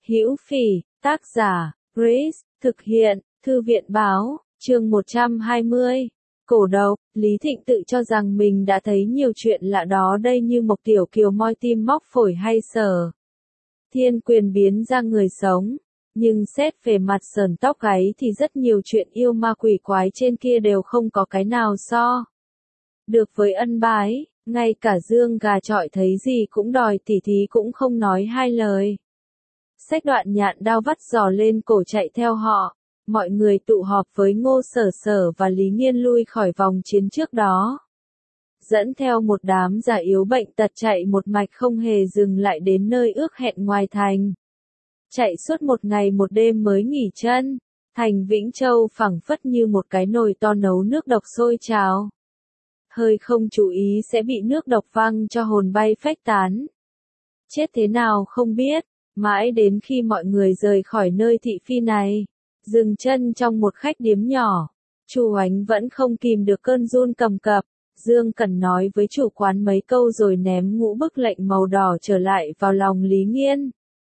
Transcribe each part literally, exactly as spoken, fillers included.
Hữu Phỉ, tác giả, Grace, thực hiện, Thư viện Báo, chương một trăm hai mươi. Cổ độc, Lý Thịnh tự cho rằng mình đã thấy nhiều chuyện lạ đó đây như Mộc Tiểu Kiều moi tim móc phổi hay Sở Thiên Quyền biến ra người sống. Nhưng xét về mặt sờn tóc gáy thì rất nhiều chuyện yêu ma quỷ quái trên kia đều không có cái nào so được với ân bái, ngay cả Dương gà chọi thấy gì cũng đòi tỉ thí cũng không nói hai lời. Xách đoạn nhạn đao vắt giò lên cổ chạy theo họ, mọi người tụ họp với Ngô Sở Sở và Lý Nghiên lui khỏi vòng chiến trước đó. Dẫn theo một đám già yếu bệnh tật chạy một mạch không hề dừng lại đến nơi ước hẹn ngoài thành. Chạy suốt một ngày một đêm mới nghỉ chân, thành Vĩnh Châu phẳng phất như một cái nồi to nấu nước độc sôi trào. Hơi không chú ý sẽ bị nước độc văng cho hồn bay phách tán. Chết thế nào không biết, mãi đến khi mọi người rời khỏi nơi thị phi này, dừng chân trong một khách điếm nhỏ, chủ Ánh vẫn không kìm được cơn run cầm cập. Dương Cẩn nói với chủ quán mấy câu rồi ném ngũ bức lệnh màu đỏ trở lại vào lòng Lý Nghiên.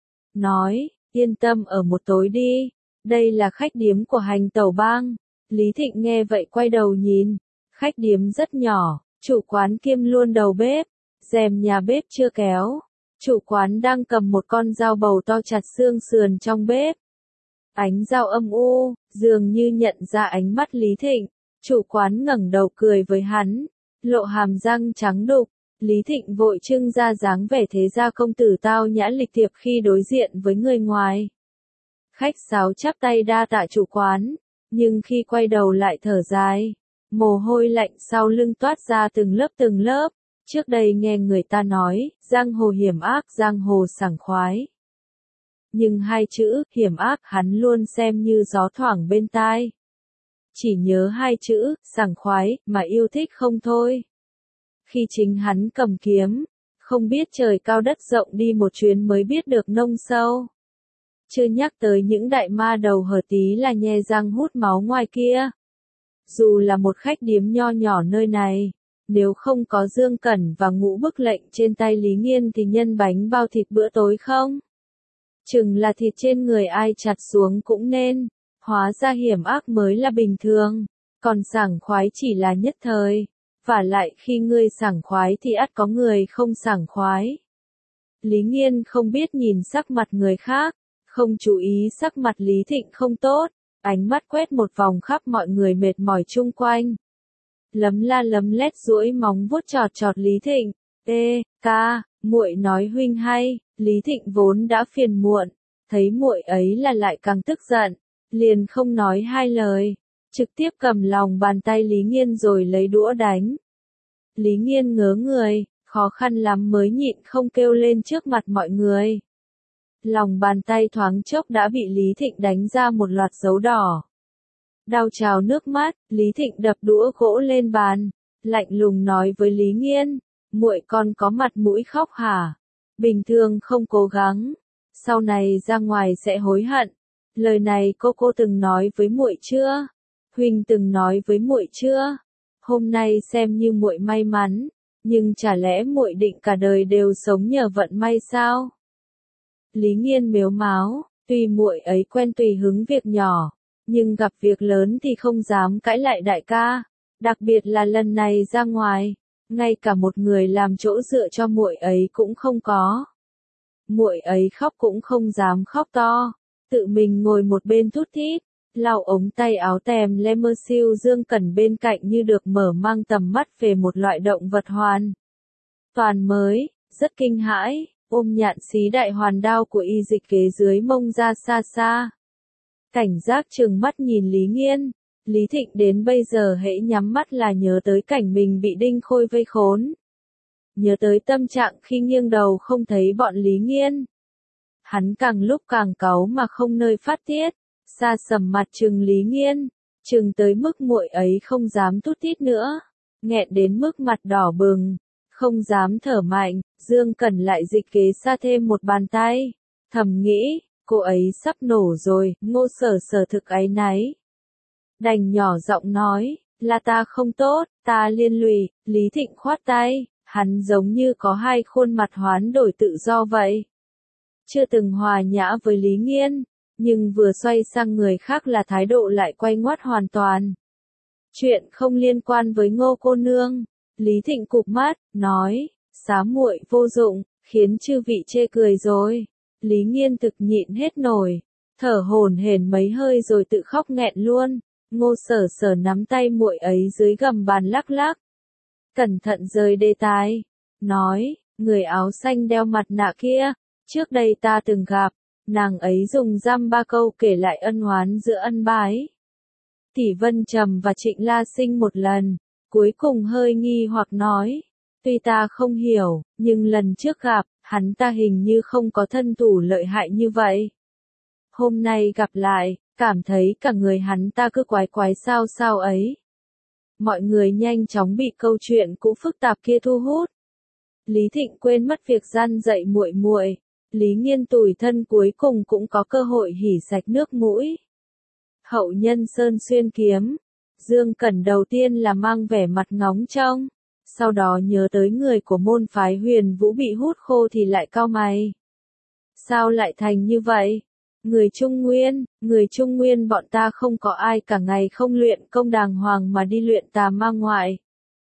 Nói, yên tâm ở một tối đi, đây là khách điếm của Hành Tẩu Bang. Lý Thịnh nghe vậy quay đầu nhìn, khách điếm rất nhỏ, chủ quán kiêm luôn đầu bếp, rèm nhà bếp chưa kéo. Chủ quán đang cầm một con dao bầu to chặt xương sườn trong bếp. Ánh dao âm u, dường như nhận ra ánh mắt Lý Thịnh. Chủ quán ngẩng đầu cười với hắn, lộ hàm răng trắng đục. Lý Thịnh vội trưng ra dáng vẻ thế gia công tử tao nhã lịch thiệp khi đối diện với người ngoài. Khách sáo chắp tay đa tạ chủ quán, nhưng khi quay đầu lại thở dài. Mồ hôi lạnh sau lưng toát ra từng lớp từng lớp. Trước đây nghe người ta nói, giang hồ hiểm ác, giang hồ sảng khoái. Nhưng hai chữ, hiểm ác hắn luôn xem như gió thoảng bên tai. Chỉ nhớ hai chữ, sảng khoái, mà yêu thích không thôi. Khi chính hắn cầm kiếm, không biết trời cao đất rộng đi một chuyến mới biết được nông sâu. Chưa nhắc tới những đại ma đầu hở tí là nhe răng hút máu ngoài kia. Dù là một khách điếm nho nhỏ nơi này, nếu không có Dương Cẩn và ngũ bức lệnh trên tay Lý Nghiên thì nhân bánh bao thịt bữa tối không? Chừng là thịt trên người ai chặt xuống cũng nên, hóa ra hiểm ác mới là bình thường, còn sảng khoái chỉ là nhất thời, vả lại khi ngươi sảng khoái thì ắt có người không sảng khoái. Lý Nghiên không biết nhìn sắc mặt người khác, không chú ý sắc mặt Lý Thịnh không tốt, ánh mắt quét một vòng khắp mọi người mệt mỏi chung quanh. Lấm la lấm lét duỗi móng vuốt chọt chọt Lý Thịnh. Ê, ca, muội nói huynh hay. Lý Thịnh vốn đã phiền muộn, thấy muội ấy là lại càng tức giận, liền không nói hai lời, trực tiếp cầm lòng bàn tay Lý Nghiên rồi lấy đũa đánh. Lý Nghiên ngớ người, khó khăn lắm mới nhịn không kêu lên trước mặt mọi người. Lòng bàn tay thoáng chốc đã bị Lý Thịnh đánh ra một loạt dấu đỏ. Đau trào nước mắt, Lý Thịnh đập đũa gỗ lên bàn, lạnh lùng nói với Lý Nghiên, muội còn có mặt mũi khóc hả? Bình thường không cố gắng, sau này ra ngoài sẽ hối hận. Lời này cô cô từng nói với muội chưa? Huynh từng nói với muội chưa? Hôm nay xem như muội may mắn, nhưng chả lẽ muội định cả đời đều sống nhờ vận may sao? Lý Nghiên mếu máo, tuy muội ấy quen tùy hứng việc nhỏ, nhưng gặp việc lớn thì không dám cãi lại đại ca, đặc biệt là lần này ra ngoài, ngay cả một người làm chỗ dựa cho muội ấy cũng không có. Muội ấy khóc cũng không dám khóc to, tự mình ngồi một bên thút thít, lau ống tay áo tèm le mơ siêu. Dương Cẩn bên cạnh như được mở mang tầm mắt về một loại động vật hoàn toàn mới, rất kinh hãi, ôm nhạn xí đại hoàn đao của y dịch kế dưới mông ra xa xa. Cảnh giác trừng mắt nhìn Lý Nghiên. Lý Thịnh đến bây giờ hễ nhắm mắt là nhớ tới cảnh mình bị Đinh Khôi vây khốn. Nhớ tới tâm trạng khi nghiêng đầu không thấy bọn Lý Nghiên. Hắn càng lúc càng cáu mà không nơi phát tiết, xa sầm mặt trừng Lý Nghiên, trừng tới mức muội ấy không dám tút tít nữa, nghẹn đến mức mặt đỏ bừng, không dám thở mạnh. Dương Cẩn lại dịch kế xa thêm một bàn tay, thầm nghĩ, cô ấy sắp nổ rồi. Ngô Sở Sở thực áy náy, đành nhỏ giọng nói, là ta không tốt, ta liên lụy. Lý Thịnh khoát tay, hắn giống như có hai khuôn mặt hoán đổi tự do vậy. chưa từng hòa nhã với Lý Nghiên, nhưng vừa xoay sang người khác là thái độ lại quay ngoắt hoàn toàn. Chuyện không liên quan với Ngô cô nương. Lý Thịnh cụp mắt, nói, xá muội vô dụng, khiến chư vị chê cười rồi. Lý Nghiên thực nhịn hết nổi, thở hổn hển mấy hơi rồi tự khóc nghẹn luôn. Ngô Sở Sở nắm tay muội ấy dưới gầm bàn lắc lắc. Cẩn thận rời đề tài, nói, người áo xanh đeo mặt nạ kia, trước đây ta từng gặp, nàng ấy dùng dăm ba câu kể lại ân oán giữa Ân Bái, Tỷ Vân Trầm và Trịnh La Sinh một lần, cuối cùng hơi nghi hoặc nói, tuy ta không hiểu, nhưng lần trước gặp, hắn ta hình như không có thân thủ lợi hại như vậy. Hôm nay gặp lại, cảm thấy cả người hắn ta cứ quái quái sao sao ấy. Mọi người nhanh chóng bị câu chuyện cũ phức tạp kia thu hút. Lý Thịnh quên mất việc gian dạy muội muội, Lý Nghiên tủi thân cuối cùng cũng có cơ hội hỉ sạch nước mũi. Hậu nhân Sơn Xuyên kiếm, Dương Cẩn đầu tiên là mang vẻ mặt ngóng trông, sau đó nhớ tới người của môn phái Huyền Vũ bị hút khô thì lại cau mày. Sao lại thành như vậy? Người Trung Nguyên, người Trung Nguyên bọn ta không có ai cả ngày không luyện công đàng hoàng mà đi luyện tà ma ngoại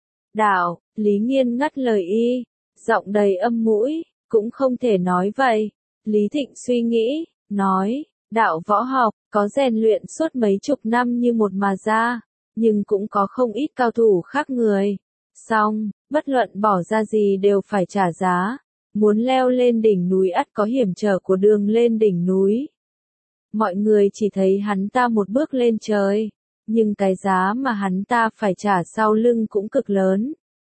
đạo. Lý Nghiên ngắt lời y, giọng đầy âm mũi, cũng không thể nói vậy. Lý Thịnh suy nghĩ, nói, đạo võ học, có rèn luyện suốt mấy chục năm như một mà ra, nhưng cũng có không ít cao thủ khác người. Song, bất luận bỏ ra gì đều phải trả giá, muốn leo lên đỉnh núi ắt có hiểm trở của đường lên đỉnh núi. Mọi người chỉ thấy hắn ta một bước lên trời, nhưng cái giá mà hắn ta phải trả sau lưng cũng cực lớn.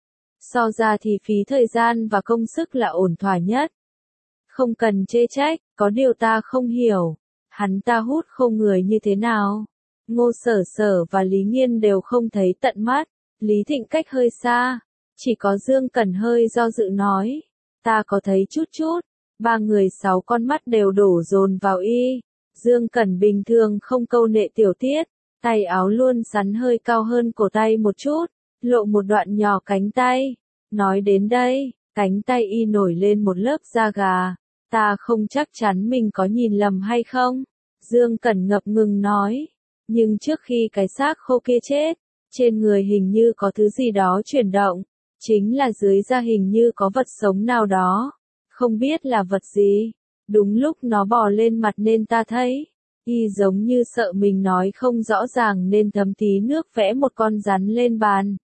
So ra thì phí thời gian và công sức là ổn thỏa nhất. Không cần chê trách, có điều ta không hiểu, hắn ta hút khô người như thế nào. Ngô Sở Sở và Lý Nghiên đều không thấy tận mắt, Lý Thịnh cách hơi xa, chỉ có Dương Cẩn hơi do dự nói, ta có thấy chút chút. Ba người sáu con mắt đều đổ dồn vào y. Dương Cẩn bình thường không câu nệ tiểu tiết, tay áo luôn sắn hơi cao hơn cổ tay một chút, lộ một đoạn nhỏ cánh tay. Nói đến đây, cánh tay y nổi lên một lớp da gà, ta không chắc chắn mình có nhìn lầm hay không. Dương Cẩn ngập ngừng nói, nhưng trước khi cái xác khô kia chết, trên người hình như có thứ gì đó chuyển động, chính là dưới da hình như có vật sống nào đó, không biết là vật gì. Đúng lúc nó bò lên mặt nên ta thấy, y giống như sợ mình nói không rõ ràng nên thấm tí nước vẽ một con rắn lên bàn.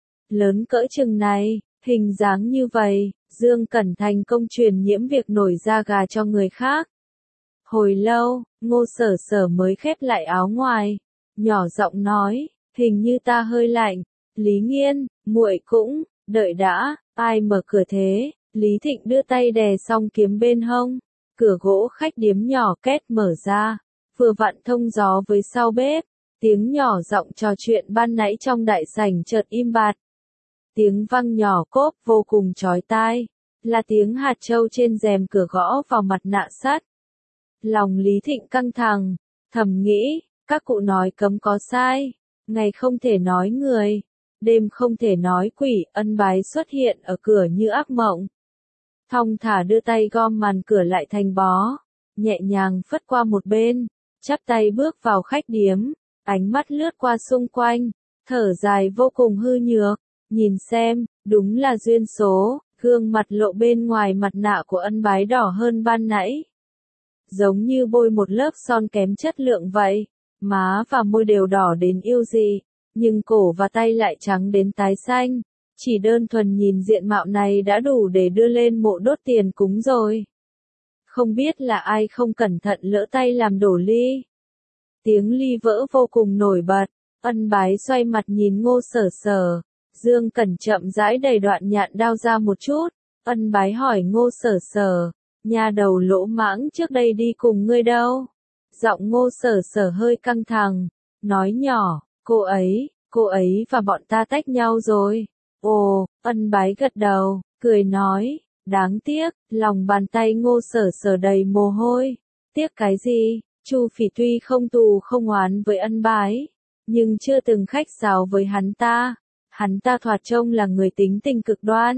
Lớn cỡ chừng này, hình dáng như vậy, Dương Cẩn thành công truyền nhiễm việc nổi da gà cho người khác. Hồi lâu, Ngô Sở Sở mới khép lại áo ngoài, nhỏ giọng nói, hình như ta hơi lạnh. Lý Nghiên, muội cũng, đợi đã, ai mở cửa thế? Lý Thịnh đưa tay đè xong kiếm bên hông. Cửa gỗ khách điếm nhỏ két mở ra, vừa vặn thông gió với sau bếp, tiếng nhỏ giọng trò chuyện ban nãy trong đại sảnh chợt im bặt. Tiếng vang nhỏ cốp vô cùng chói tai, là tiếng hạt châu trên rèm cửa gõ vào mặt nạ sắt. Lòng Lý Thịnh căng thẳng, thầm nghĩ, các cụ nói cấm có sai, ngày không thể nói người, đêm không thể nói quỷ. Ân Bái xuất hiện ở cửa như ác mộng. Thong thả đưa tay gom màn cửa lại thành bó, nhẹ nhàng phất qua một bên, chắp tay bước vào khách điếm, ánh mắt lướt qua xung quanh, thở dài vô cùng hư nhược, nhìn xem, đúng là duyên số, gương mặt lộ bên ngoài mặt nạ của Ân Bái đỏ hơn ban nãy. Giống như bôi một lớp son kém chất lượng vậy, má và môi đều đỏ đến yêu dị, nhưng cổ và tay lại trắng đến tái xanh. Chỉ đơn thuần nhìn diện mạo này đã đủ để đưa lên mộ đốt tiền cúng rồi. Không biết là ai không cẩn thận lỡ tay làm đổ ly. Tiếng ly vỡ vô cùng nổi bật, Ân Bái xoay mặt nhìn Ngô Sở Sở. Dương Cẩn chậm rãi đầy đoạn nhạn đao ra một chút. Ân Bái hỏi Ngô Sở Sở, nhà đầu lỗ mãng trước đây đi cùng ngươi đâu? Giọng Ngô Sở Sở hơi căng thẳng, nói nhỏ, cô ấy, cô ấy và bọn ta tách nhau rồi. Ồ, Ân Bái gật đầu, cười nói, đáng tiếc, lòng bàn tay Ngô Sở Sở đầy mồ hôi. Tiếc cái gì? Chu Phỉ tuy không tù không oán với Ân Bái, nhưng chưa từng khách sáo với hắn ta. Hắn ta thoạt trông là người tính tình cực đoan,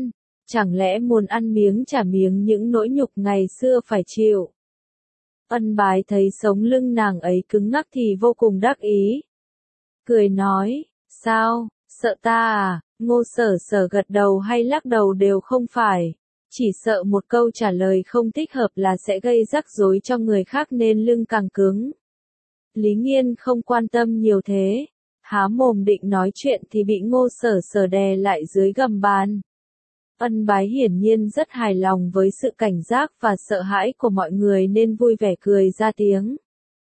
chẳng lẽ muốn ăn miếng trả miếng những nỗi nhục ngày xưa phải chịu. Ân Bái thấy sống lưng nàng ấy cứng ngắc thì vô cùng đắc ý. Cười nói, sao, sợ ta à, Ngô Sở Sở gật đầu hay lắc đầu đều không phải. Chỉ sợ một câu trả lời không thích hợp là sẽ gây rắc rối cho người khác nên lưng càng cứng. Lý Nghiên không quan tâm nhiều thế. Há mồm định nói chuyện thì bị Ngô Sở Sở đè lại dưới gầm bàn. Ân Bái hiển nhiên rất hài lòng với sự cảnh giác và sợ hãi của mọi người nên vui vẻ cười ra tiếng.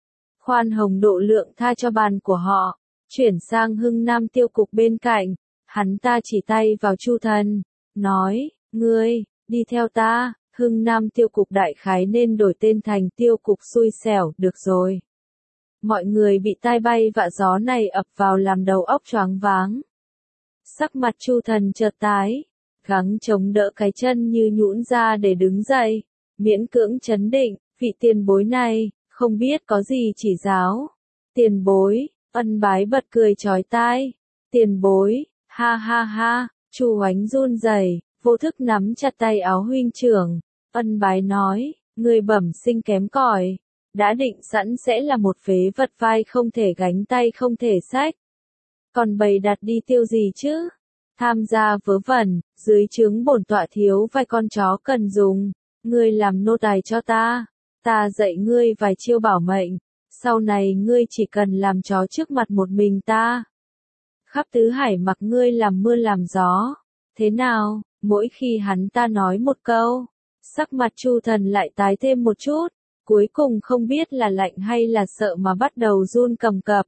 Khoan hồng độ lượng tha cho bàn của họ, chuyển sang Hưng Nam Tiêu Cục bên cạnh, hắn ta chỉ tay vào Chu Thần, nói, ngươi, đi theo ta, Hưng Nam Tiêu Cục đại khái nên đổi tên thành Tiêu Cục xui xẻo, được rồi. Mọi người bị tai bay vạ gió này ập vào làm đầu óc choáng váng. Sắc mặt Chu Thần chợt tái, gắng chống đỡ cái chân như nhũn ra để đứng dậy, miễn cưỡng trấn định, vị tiền bối này, không biết có gì chỉ giáo. Tiền bối, Ân Bái bật cười chói tai. Tiền bối, ha ha ha, Chu Hoánh run rẩy, vô thức nắm chặt tay áo huynh trưởng. Ân Bái nói, người bẩm sinh kém cỏi, đã định sẵn sẽ là một phế vật vai không thể gánh tay không thể xách. Còn bày đặt đi tiêu gì chứ? Tham gia vớ vẩn, dưới trướng bổn tọa thiếu vài con chó cần dùng, ngươi làm nô tài cho ta, ta dạy ngươi vài chiêu bảo mệnh, sau này ngươi chỉ cần làm chó trước mặt một mình ta. Khắp tứ hải mặc ngươi làm mưa làm gió, thế nào, mỗi khi hắn ta nói một câu, sắc mặt Chu Thần lại tái thêm một chút, cuối cùng không biết là lạnh hay là sợ mà bắt đầu run cầm cập.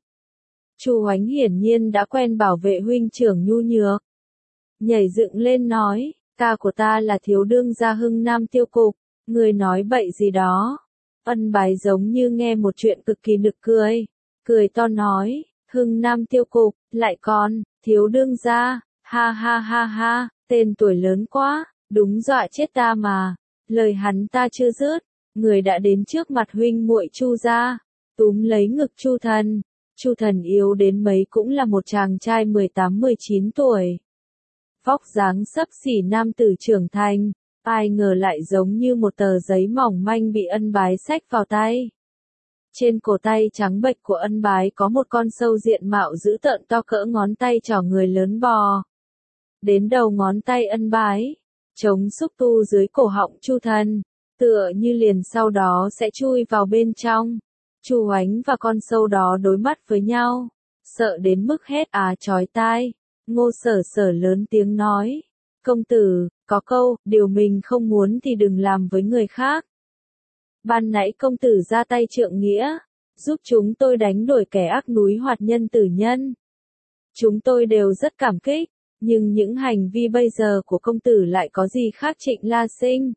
Chu Hoánh hiển nhiên đã quen bảo vệ huynh trưởng nhu nhược. Nhảy dựng lên nói, ca của ta là thiếu đương gia Hưng Nam Tiêu Cục, người nói bậy gì đó. Ân Bái giống như nghe một chuyện cực kỳ nực cười, cười to nói, Hưng Nam Tiêu Cục, lại còn, thiếu đương gia, ha ha ha ha, tên tuổi lớn quá, đúng dọa chết ta mà. Lời hắn ta chưa dứt, người đã đến trước mặt huynh muội Chu gia, túm lấy ngực Chu Thần. Chu Thần yếu đến mấy cũng là một chàng trai mười tám mười chín tuổi. Vóc dáng xấp xỉ nam tử trưởng thành, ai ngờ lại giống như một tờ giấy mỏng manh bị Ân Bái xách vào tay. Trên cổ tay trắng bệch của Ân Bái có một con sâu diện mạo dữ tợn to cỡ ngón tay trỏ người lớn bò. Đến đầu ngón tay Ân Bái, chống xúc tu dưới cổ họng Chu Thần, tựa như liền sau đó sẽ chui vào bên trong. Chu Hoánh và con sâu đó đối mắt với nhau, sợ đến mức hét á chói tai. Ngô Sở Sở lớn tiếng nói, công tử, có câu, điều mình không muốn thì đừng làm với người khác. Ban nãy công tử ra tay trượng nghĩa, giúp chúng tôi đánh đuổi kẻ ác núi hoạt nhân tử nhân. Chúng tôi đều rất cảm kích, nhưng những hành vi bây giờ của công tử lại có gì khác Trịnh La Sinh.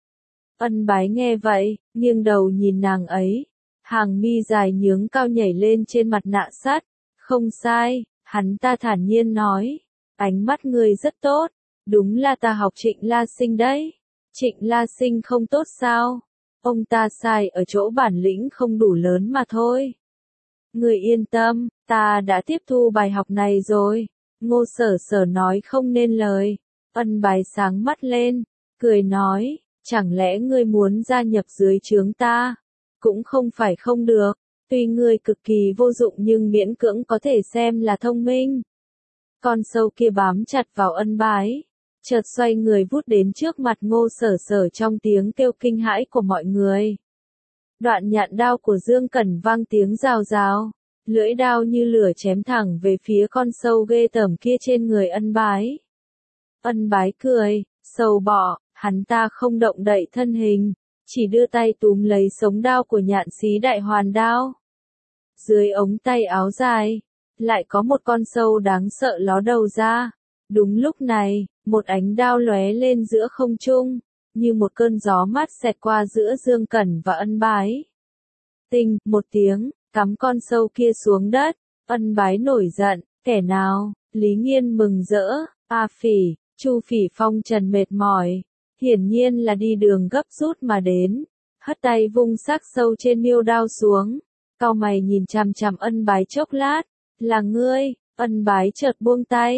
Ân Bái nghe vậy, nghiêng đầu nhìn nàng ấy, hàng mi dài nhướng cao nhảy lên trên mặt nạ sắt, không sai. Hắn ta thản nhiên nói, ánh mắt người rất tốt, đúng là ta học Trịnh La Sinh đấy. Trịnh La Sinh không tốt sao? Ông ta sai ở chỗ bản lĩnh không đủ lớn mà thôi. Người yên tâm, ta đã tiếp thu bài học này rồi. Ngô Sở Sở nói không nên lời. Ân Bái sáng mắt lên, cười nói, chẳng lẽ ngươi muốn gia nhập dưới trướng ta? Cũng không phải không được. Tuy ngươi cực kỳ vô dụng nhưng miễn cưỡng có thể xem là thông minh. Con sâu kia bám chặt vào Ân Bái, chợt xoay người vút đến trước mặt Ngô Sở Sở trong tiếng kêu kinh hãi của mọi người. Đoạn nhạn đao của Dương Cẩn vang tiếng rào rào, lưỡi đao như lửa chém thẳng về phía con sâu ghê tởm kia trên người Ân Bái. Ân Bái cười, sâu bọ, hắn ta không động đậy thân hình, chỉ đưa tay túm lấy sống đao của nhạn xí đại hoàn đao. Dưới ống tay áo dài, lại có một con sâu đáng sợ ló đầu ra. Đúng lúc này, một ánh đao lóe lên giữa không trung, như một cơn gió mát xẹt qua giữa Dương Cẩn và Ân Bái. Tinh, một tiếng, cắm con sâu kia xuống đất. Ân Bái nổi giận, kẻ nào? Lý Nghiên mừng rỡ, A Phỉ, Chu Phỉ phong trần mệt mỏi, hiển nhiên là đi đường gấp rút mà đến, hất tay vung xác sâu trên miêu đao xuống, cau mày nhìn chằm chằm Ân Bái chốc lát, là ngươi. Ân Bái chợt buông tay,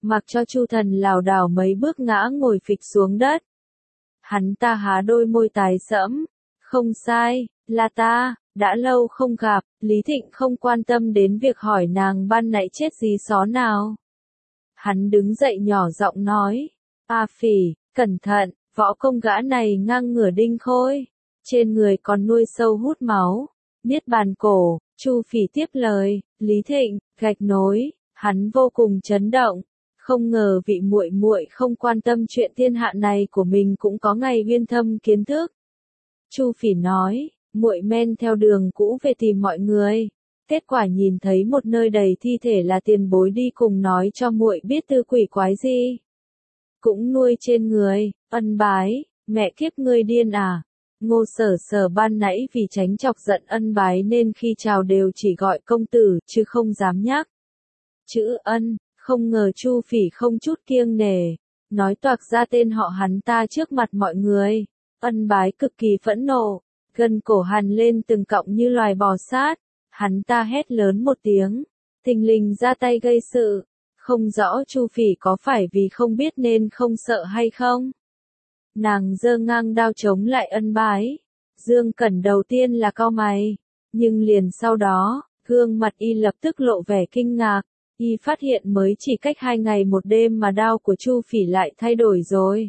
mặc cho Chu Thần lảo đảo mấy bước ngã ngồi phịch xuống đất. Hắn ta há đôi môi tái sẫm, không sai, là ta, đã lâu không gặp, Lý Thịnh không quan tâm đến việc hỏi nàng ban nãy chết gì xó nào. Hắn đứng dậy nhỏ giọng nói, A Phỉ, cẩn thận, võ công gã này ngang ngửa đinh khôi, trên người còn nuôi sâu hút máu, niết bàn cổ. Chu Phỉ tiếp lời, Lý Thịnh, gạch nối, hắn vô cùng chấn động, không ngờ vị muội muội không quan tâm chuyện thiên hạ này của mình cũng có ngày uyên thâm kiến thức. Chu Phỉ nói, muội men theo đường cũ về tìm mọi người, kết quả nhìn thấy một nơi đầy thi thể là tiền bối đi cùng nói cho muội biết tư quỷ quái gì. Cũng nuôi trên người, ân bái, mẹ kiếp ngươi điên à. Ngô Sở Sở ban nãy vì tránh chọc giận ân bái nên khi chào đều chỉ gọi công tử, chứ không dám nhắc chữ ân, không ngờ Chu Phỉ không chút kiêng nể, nói toạc ra tên họ hắn ta trước mặt mọi người. Ân bái cực kỳ phẫn nộ, gân cổ hằn lên từng cọng như loài bò sát, hắn ta hét lớn một tiếng, thình lình ra tay gây sự, không rõ Chu Phỉ có phải vì không biết nên không sợ hay không. Nàng giơ ngang đao chống lại ân bái. Dương Cẩn đầu tiên là cau mày, nhưng liền sau đó, gương mặt y lập tức lộ vẻ kinh ngạc. Y phát hiện mới chỉ cách hai ngày một đêm mà đao của Chu Phỉ lại thay đổi rồi.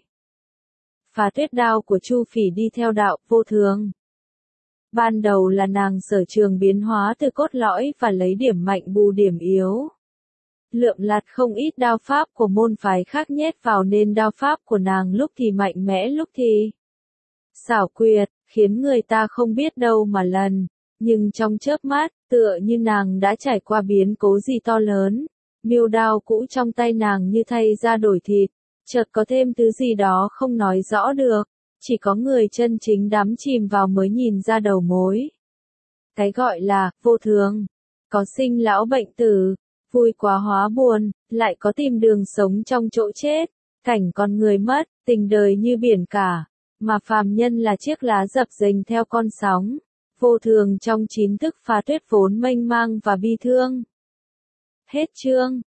Phá tuyết đao của Chu Phỉ đi theo đạo vô thường. Ban đầu là nàng sở trường biến hóa từ cốt lõi và lấy điểm mạnh bù điểm yếu. Lượm lặt không ít đao pháp của môn phái khác nhét vào nên đao pháp của nàng lúc thì mạnh mẽ lúc thì xảo quyệt, khiến người ta không biết đâu mà lần. Nhưng trong chớp mắt, tựa như nàng đã trải qua biến cố gì to lớn, miêu đao cũ trong tay nàng như thay ra đổi thịt, chợt có thêm thứ gì đó không nói rõ được, chỉ có người chân chính đắm chìm vào mới nhìn ra đầu mối. Cái gọi là vô thường, có sinh lão bệnh tử, vui quá hóa buồn, lại có tìm đường sống trong chỗ chết, cảnh con người mất, tình đời như biển cả, mà phàm nhân là chiếc lá dập dềnh theo con sóng. Vô thường trong chín thức phá tuyết vốn mênh mang và bi thương. Hết chương.